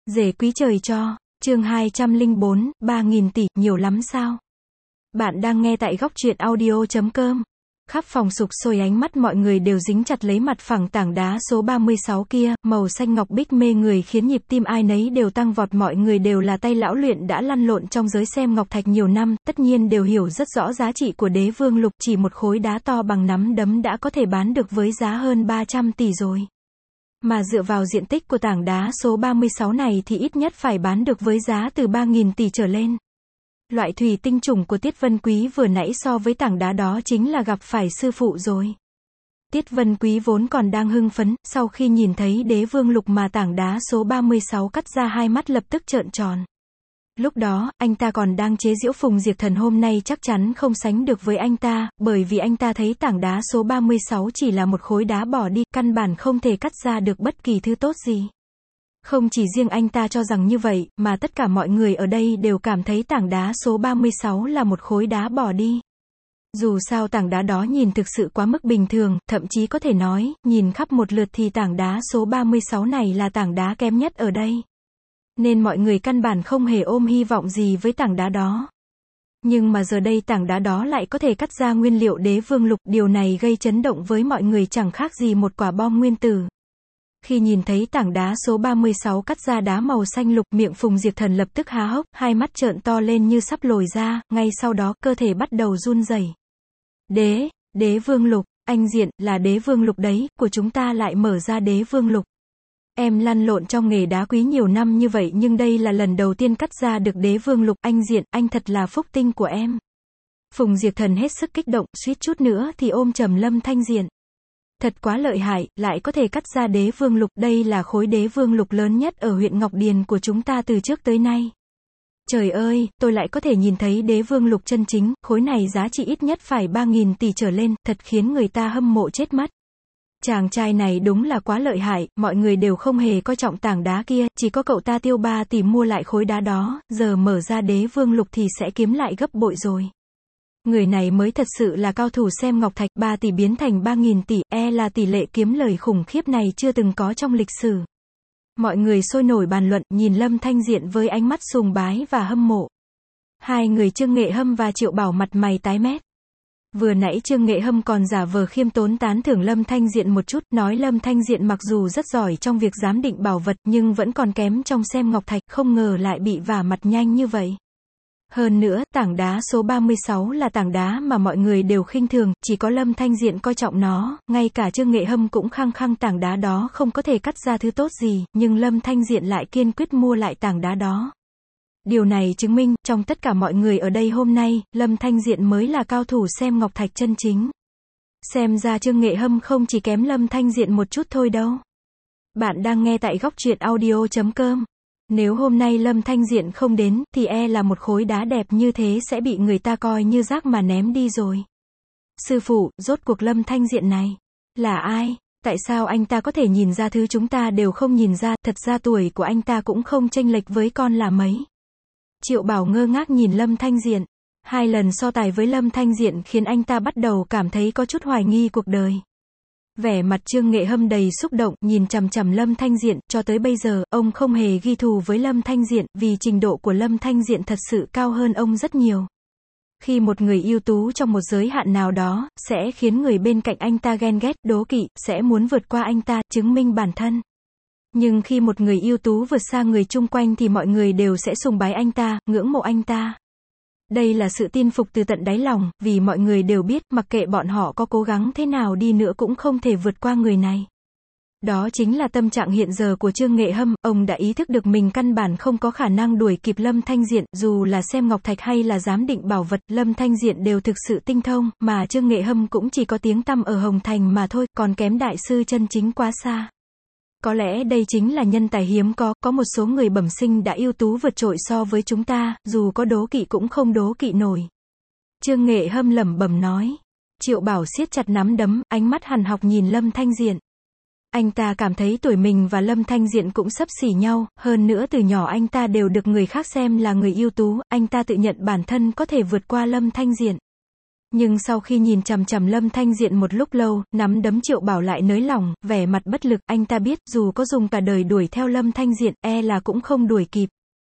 Rể quý trời cho, chương 204, 3.000 tỷ, nhiều lắm sao? Bạn đang nghe tại góc truyện audio.com. Khắp phòng sục sôi, ánh mắt mọi người đều dính chặt lấy mặt phẳng tảng đá số 36 kia, màu xanh ngọc bích mê người khiến nhịp tim ai nấy đều tăng vọt. Mọi người đều là tay lão luyện đã lăn lộn trong giới xem ngọc thạch nhiều năm, tất nhiên đều hiểu rất rõ giá trị của Đế Vương Lục. Chỉ một khối đá to bằng nắm đấm đã có thể bán được với giá hơn 300 tỷ rồi. Mà dựa vào diện tích của tảng đá số 36 này thì ít nhất phải bán được với giá từ 3.000 tỷ trở lên. Loại thủy tinh chủng của Tiết Vân Quý vừa nãy so với tảng đá đó chính là gặp phải sư phụ rồi. Tiết Vân Quý vốn còn đang hưng phấn, sau khi nhìn thấy Đế Vương Lục mà tảng đá số 36 cắt ra, hai mắt lập tức trợn tròn. Lúc đó, anh ta còn đang chế giễu Phùng Diệp Thần hôm nay chắc chắn không sánh được với anh ta, bởi vì anh ta thấy tảng đá số 36 chỉ là một khối đá bỏ đi, căn bản không thể cắt ra được bất kỳ thứ tốt gì. Không chỉ riêng anh ta cho rằng như vậy, mà tất cả mọi người ở đây đều cảm thấy tảng đá số 36 là một khối đá bỏ đi. Dù sao tảng đá đó nhìn thực sự quá mức bình thường, thậm chí có thể nói, nhìn khắp một lượt thì tảng đá số 36 này là tảng đá kém nhất ở đây. Nên mọi người căn bản không hề ôm hy vọng gì với tảng đá đó. Nhưng mà giờ đây tảng đá đó lại có thể cắt ra nguyên liệu Đế Vương Lục, điều này gây chấn động với mọi người chẳng khác gì một quả bom nguyên tử. Khi nhìn thấy tảng đá số 36 cắt ra đá màu xanh lục, miệng Phùng Diệp Thần lập tức há hốc, hai mắt trợn to lên như sắp lồi ra, ngay sau đó, cơ thể bắt đầu run rẩy. Đế Vương Lục, anh Diện, là Đế Vương Lục đấy, của chúng ta lại mở ra Đế Vương Lục. Em lăn lộn trong nghề đá quý nhiều năm như vậy nhưng đây là lần đầu tiên cắt ra được Đế Vương Lục, anh Diện, anh thật là phúc tinh của em. Phùng Diệp Thần hết sức kích động, suýt chút nữa thì ôm chầm Lâm Thanh Diện. Thật quá lợi hại, lại có thể cắt ra Đế Vương Lục, đây là khối Đế Vương Lục lớn nhất ở huyện Ngọc Điền của chúng ta từ trước tới nay. Trời ơi, tôi lại có thể nhìn thấy Đế Vương Lục chân chính, khối này giá trị ít nhất phải 3.000 tỷ trở lên, thật khiến người ta hâm mộ chết mắt. Chàng trai này đúng là quá lợi hại, mọi người đều không hề coi trọng tảng đá kia, chỉ có cậu ta tiêu 3 tỷ mua lại khối đá đó, giờ mở ra Đế Vương Lục thì sẽ kiếm lại gấp bội rồi. Người này mới thật sự là cao thủ xem ngọc thạch, 3 tỷ biến thành 3.000 tỷ, là tỷ lệ kiếm lời khủng khiếp này chưa từng có trong lịch sử. Mọi người sôi nổi bàn luận, nhìn Lâm Thanh Diện với ánh mắt sùng bái và hâm mộ. Hai người Trương Nghệ Hâm và Triệu Bảo mặt mày tái mét. Vừa nãy Trương Nghệ Hâm còn giả vờ khiêm tốn tán thưởng Lâm Thanh Diện một chút, nói Lâm Thanh Diện mặc dù rất giỏi trong việc giám định bảo vật nhưng vẫn còn kém trong xem ngọc thạch, không ngờ lại bị vả mặt nhanh như vậy. Hơn nữa, tảng đá số 36 là tảng đá mà mọi người đều khinh thường, chỉ có Lâm Thanh Diện coi trọng nó, ngay cả Trương Nghệ Hâm cũng khăng khăng tảng đá đó không có thể cắt ra thứ tốt gì, nhưng Lâm Thanh Diện lại kiên quyết mua lại tảng đá đó. Điều này chứng minh, trong tất cả mọi người ở đây hôm nay, Lâm Thanh Diện mới là cao thủ xem ngọc thạch chân chính. Xem ra Trương Nghệ Hâm không chỉ kém Lâm Thanh Diện một chút thôi đâu. Bạn đang nghe tại góc truyện audio.com. Nếu hôm nay Lâm Thanh Diện không đến, thì là một khối đá đẹp như thế sẽ bị người ta coi như rác mà ném đi rồi. Sư phụ, rốt cuộc Lâm Thanh Diện này là ai? Tại sao anh ta có thể nhìn ra thứ chúng ta đều không nhìn ra? Thật ra tuổi của anh ta cũng không chênh lệch với con là mấy. Triệu Bảo ngơ ngác nhìn Lâm Thanh Diện. 2 lần so tài với Lâm Thanh Diện khiến anh ta bắt đầu cảm thấy có chút hoài nghi cuộc đời. Vẻ mặt Trương Nghệ Hâm đầy xúc động, nhìn chằm chằm Lâm Thanh Diện, cho tới bây giờ, ông không hề ghi thù với Lâm Thanh Diện, vì trình độ của Lâm Thanh Diện thật sự cao hơn ông rất nhiều. Khi một người ưu tú trong một giới hạn nào đó, sẽ khiến người bên cạnh anh ta ghen ghét, đố kỵ, sẽ muốn vượt qua anh ta, chứng minh bản thân. Nhưng khi một người ưu tú vượt xa người chung quanh thì mọi người đều sẽ sùng bái anh ta, ngưỡng mộ anh ta. Đây là sự tin phục từ tận đáy lòng, vì mọi người đều biết, mặc kệ bọn họ có cố gắng thế nào đi nữa cũng không thể vượt qua người này. Đó chính là tâm trạng hiện giờ của Trương Nghệ Hâm, ông đã ý thức được mình căn bản không có khả năng đuổi kịp Lâm Thanh Diện, dù là xem ngọc thạch hay là giám định bảo vật, Lâm Thanh Diện đều thực sự tinh thông, mà Trương Nghệ Hâm cũng chỉ có tiếng tăm ở Hồng Thành mà thôi, còn kém đại sư chân chính quá xa. Có lẽ đây chính là nhân tài hiếm có một số người bẩm sinh đã ưu tú vượt trội so với chúng ta, dù có đố kỵ cũng không đố kỵ nổi. Trương Nghệ Hâm lẩm bẩm nói. Triệu Bảo siết chặt nắm đấm, ánh mắt hằn học nhìn Lâm Thanh Diện. Anh ta cảm thấy tuổi mình và Lâm Thanh Diện cũng xấp xỉ nhau, hơn nữa từ nhỏ anh ta đều được người khác xem là người ưu tú, anh ta tự nhận bản thân có thể vượt qua Lâm Thanh Diện. Nhưng sau khi nhìn chằm chằm Lâm Thanh Diện một lúc lâu, nắm đấm Triệu Bảo lại nới lỏng, vẻ mặt bất lực, anh ta biết, dù có dùng cả đời đuổi theo Lâm Thanh Diện, là cũng không đuổi kịp.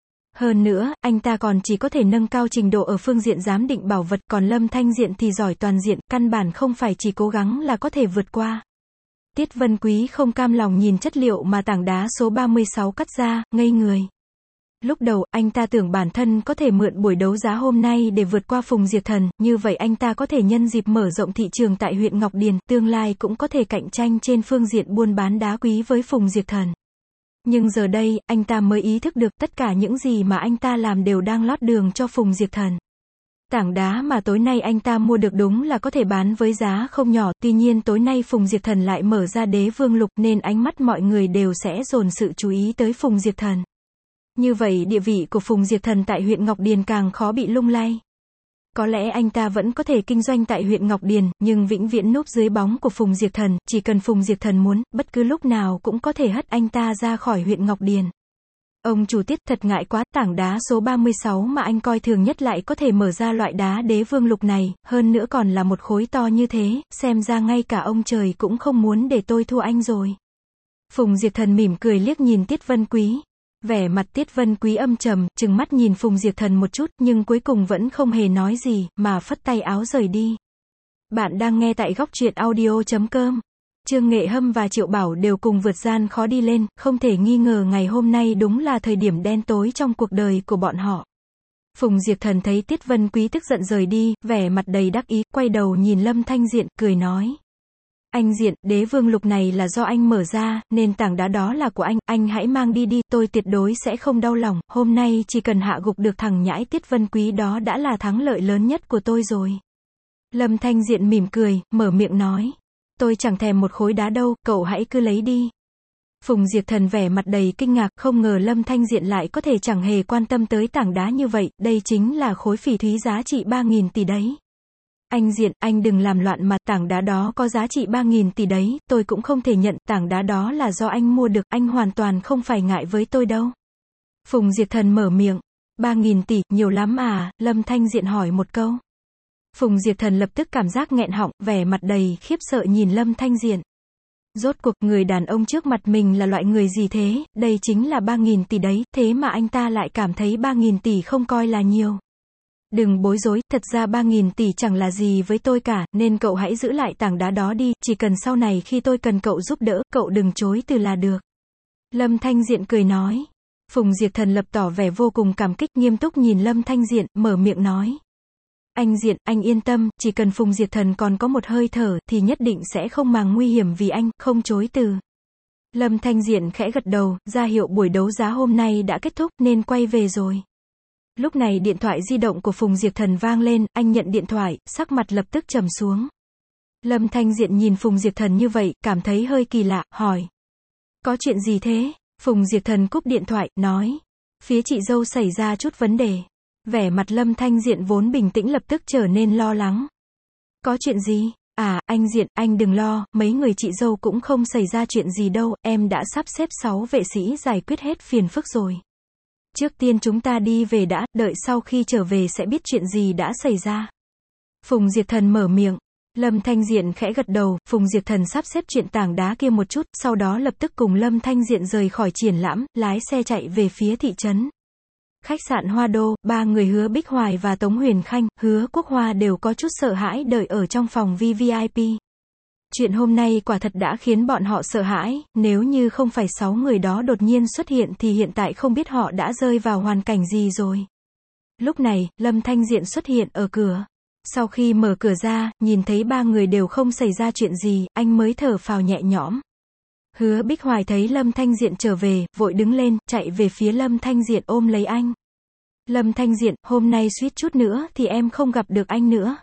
Hơn nữa, anh ta còn chỉ có thể nâng cao trình độ ở phương diện giám định bảo vật, còn Lâm Thanh Diện thì giỏi toàn diện, căn bản không phải chỉ cố gắng là có thể vượt qua. Tiết Vân Quý không cam lòng nhìn chất liệu mà tảng đá số 36 cắt ra, ngây người. Lúc đầu, anh ta tưởng bản thân có thể mượn buổi đấu giá hôm nay để vượt qua Phùng Diệt Thần, như vậy anh ta có thể nhân dịp mở rộng thị trường tại huyện Ngọc Điền, tương lai cũng có thể cạnh tranh trên phương diện buôn bán đá quý với Phùng Diệt Thần. Nhưng giờ đây, anh ta mới ý thức được tất cả những gì mà anh ta làm đều đang lót đường cho Phùng Diệt Thần. Tảng đá mà tối nay anh ta mua được đúng là có thể bán với giá không nhỏ, tuy nhiên tối nay Phùng Diệt Thần lại mở ra Đế Vương Lục nên ánh mắt mọi người đều sẽ dồn sự chú ý tới Phùng Diệt Thần. Như vậy địa vị của Phùng Diệt Thần tại huyện Ngọc Điền càng khó bị lung lay. Có lẽ anh ta vẫn có thể kinh doanh tại huyện Ngọc Điền, nhưng vĩnh viễn núp dưới bóng của Phùng Diệt Thần, chỉ cần Phùng Diệt Thần muốn, bất cứ lúc nào cũng có thể hất anh ta ra khỏi huyện Ngọc Điền. Ông chủ Tiết, thật ngại quá, tảng đá số 36 mà anh coi thường nhất lại có thể mở ra loại đá Đế Vương Lục này, hơn nữa còn là một khối to như thế, xem ra ngay cả ông trời cũng không muốn để tôi thua anh rồi. Phùng Diệt Thần mỉm cười liếc nhìn Tiết Vân Quý. Vẻ mặt Tiết Vân Quý âm trầm, trừng mắt nhìn Phùng Diệt Thần một chút, nhưng cuối cùng vẫn không hề nói gì, mà phất tay áo rời đi. Bạn đang nghe tại góc truyện audio.com. Trương Nghệ Hâm và Triệu Bảo đều cùng vượt gian khó đi lên, không thể nghi ngờ ngày hôm nay đúng là thời điểm đen tối trong cuộc đời của bọn họ. Phùng Diệt Thần thấy Tiết Vân Quý tức giận rời đi, vẻ mặt đầy đắc ý, quay đầu nhìn Lâm Thanh Diện, cười nói. Anh Diện, Đế Vương Lục này là do anh mở ra, nên tảng đá đó là của anh hãy mang đi đi, tôi tuyệt đối sẽ không đau lòng, hôm nay chỉ cần hạ gục được thằng nhãi Tiết Vân Quý đó đã là thắng lợi lớn nhất của tôi rồi. Lâm Thanh Diện mỉm cười, mở miệng nói. Tôi chẳng thèm một khối đá đâu, cậu hãy cứ lấy đi. Phùng Diệt Thần vẻ mặt đầy kinh ngạc, không ngờ Lâm Thanh Diện lại có thể chẳng hề quan tâm tới tảng đá như vậy, đây chính là khối phỉ thúy giá trị 3.000 tỷ đấy. Anh Diện, anh đừng làm loạn mà, tảng đá đó có giá trị 3.000 tỷ đấy, tôi cũng không thể nhận, tảng đá đó là do anh mua được, anh hoàn toàn không phải ngại với tôi đâu. Phùng Diệt Thần mở miệng. 3.000 tỷ, nhiều lắm à, Lâm Thanh Diện hỏi một câu. Phùng Diệt Thần lập tức cảm giác nghẹn họng, vẻ mặt đầy khiếp sợ nhìn Lâm Thanh Diện. Rốt cuộc, người đàn ông trước mặt mình là loại người gì thế, đây chính là 3.000 tỷ đấy, thế mà anh ta lại cảm thấy 3.000 tỷ không coi là nhiều. Đừng bối rối, thật ra 3.000 tỷ chẳng là gì với tôi cả, nên cậu hãy giữ lại tảng đá đó đi, chỉ cần sau này khi tôi cần cậu giúp đỡ, cậu đừng chối từ là được. Lâm Thanh Diện cười nói. Phùng Diệt Thần lập tỏ vẻ vô cùng cảm kích, nghiêm túc nhìn Lâm Thanh Diện, mở miệng nói. Anh Diện, anh yên tâm, chỉ cần Phùng Diệt Thần còn có một hơi thở, thì nhất định sẽ không màng nguy hiểm vì anh, không chối từ. Lâm Thanh Diện khẽ gật đầu, ra hiệu buổi đấu giá hôm nay đã kết thúc, nên quay về rồi. Lúc này điện thoại di động của Phùng Diệt Thần vang lên, anh nhận điện thoại, sắc mặt lập tức trầm xuống. Lâm Thanh Diện nhìn Phùng Diệt Thần như vậy, cảm thấy hơi kỳ lạ, hỏi. Có chuyện gì thế? Phùng Diệt Thần cúp điện thoại, nói. Phía chị dâu xảy ra chút vấn đề. Vẻ mặt Lâm Thanh Diện vốn bình tĩnh lập tức trở nên lo lắng. Có chuyện gì? À, anh Diện, anh đừng lo, mấy người chị dâu cũng không xảy ra chuyện gì đâu, em đã sắp xếp 6 vệ sĩ giải quyết hết phiền phức rồi. Trước tiên chúng ta đi về đã, đợi sau khi trở về sẽ biết chuyện gì đã xảy ra. Phùng Diệt Thần mở miệng. Lâm Thanh Diện khẽ gật đầu, Phùng Diệt Thần sắp xếp chuyện tảng đá kia một chút, sau đó lập tức cùng Lâm Thanh Diện rời khỏi triển lãm, lái xe chạy về phía thị trấn. Khách sạn Hoa Đô, ba người Hứa Bích Hoài và Tống Huyền Khanh, Hứa Quốc Hoa đều có chút sợ hãi đợi ở trong phòng VVIP. Chuyện hôm nay quả thật đã khiến bọn họ sợ hãi, nếu như không phải 6 người đó đột nhiên xuất hiện thì hiện tại không biết họ đã rơi vào hoàn cảnh gì rồi. Lúc này, Lâm Thanh Diện xuất hiện ở cửa. Sau khi mở cửa ra, nhìn thấy ba người đều không xảy ra chuyện gì, anh mới thở phào nhẹ nhõm. Hứa Bích Hoài thấy Lâm Thanh Diện trở về, vội đứng lên, chạy về phía Lâm Thanh Diện ôm lấy anh. Lâm Thanh Diện, hôm nay suýt chút nữa thì em không gặp được anh nữa.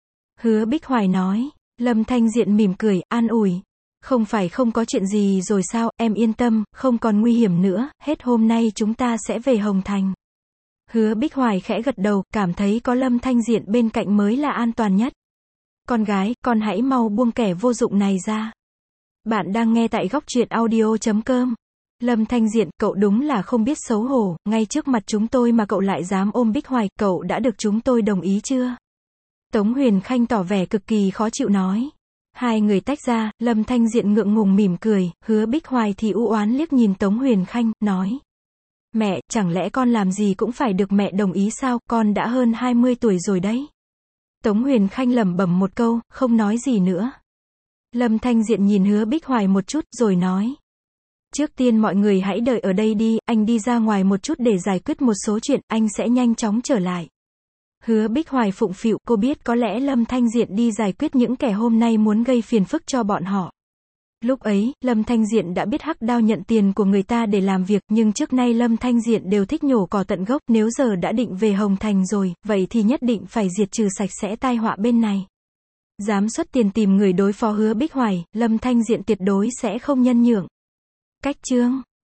Hứa Bích Hoài nói. Lâm Thanh Diện mỉm cười, an ủi. Không phải không có chuyện gì rồi sao, em yên tâm, không còn nguy hiểm nữa, hết hôm nay chúng ta sẽ về Hồng Thành. Hứa Bích Hoài khẽ gật đầu, cảm thấy có Lâm Thanh Diện bên cạnh mới là an toàn nhất. Con gái, con hãy mau buông kẻ vô dụng này ra. Bạn đang nghe tại góc truyện audio.com. Lâm Thanh Diện, cậu đúng là không biết xấu hổ, ngay trước mặt chúng tôi mà cậu lại dám ôm Bích Hoài, cậu đã được chúng tôi đồng ý chưa? Tống Huyền Khanh tỏ vẻ cực kỳ khó chịu nói. Hai người tách ra, Lâm Thanh Diện ngượng ngùng mỉm cười, Hứa Bích Hoài thì u oán liếc nhìn Tống Huyền Khanh, nói. Mẹ, chẳng lẽ con làm gì cũng phải được mẹ đồng ý sao, con đã hơn 20 tuổi rồi đấy. Tống Huyền Khanh lẩm bẩm một câu, không nói gì nữa. Lâm Thanh Diện nhìn Hứa Bích Hoài một chút, rồi nói. Trước tiên mọi người hãy đợi ở đây đi, anh đi ra ngoài một chút để giải quyết một số chuyện, anh sẽ nhanh chóng trở lại. Hứa Bích Hoài phụng phịu, cô biết có lẽ Lâm Thanh Diện đi giải quyết những kẻ hôm nay muốn gây phiền phức cho bọn họ. Lúc ấy, Lâm Thanh Diện đã biết hắc đao nhận tiền của người ta để làm việc, nhưng trước nay Lâm Thanh Diện đều thích nhổ cỏ tận gốc, nếu giờ đã định về Hồng Thành rồi, vậy thì nhất định phải diệt trừ sạch sẽ tai họa bên này. Dám xuất tiền tìm người đối phó Hứa Bích Hoài, Lâm Thanh Diện tuyệt đối sẽ không nhân nhượng. Cách chương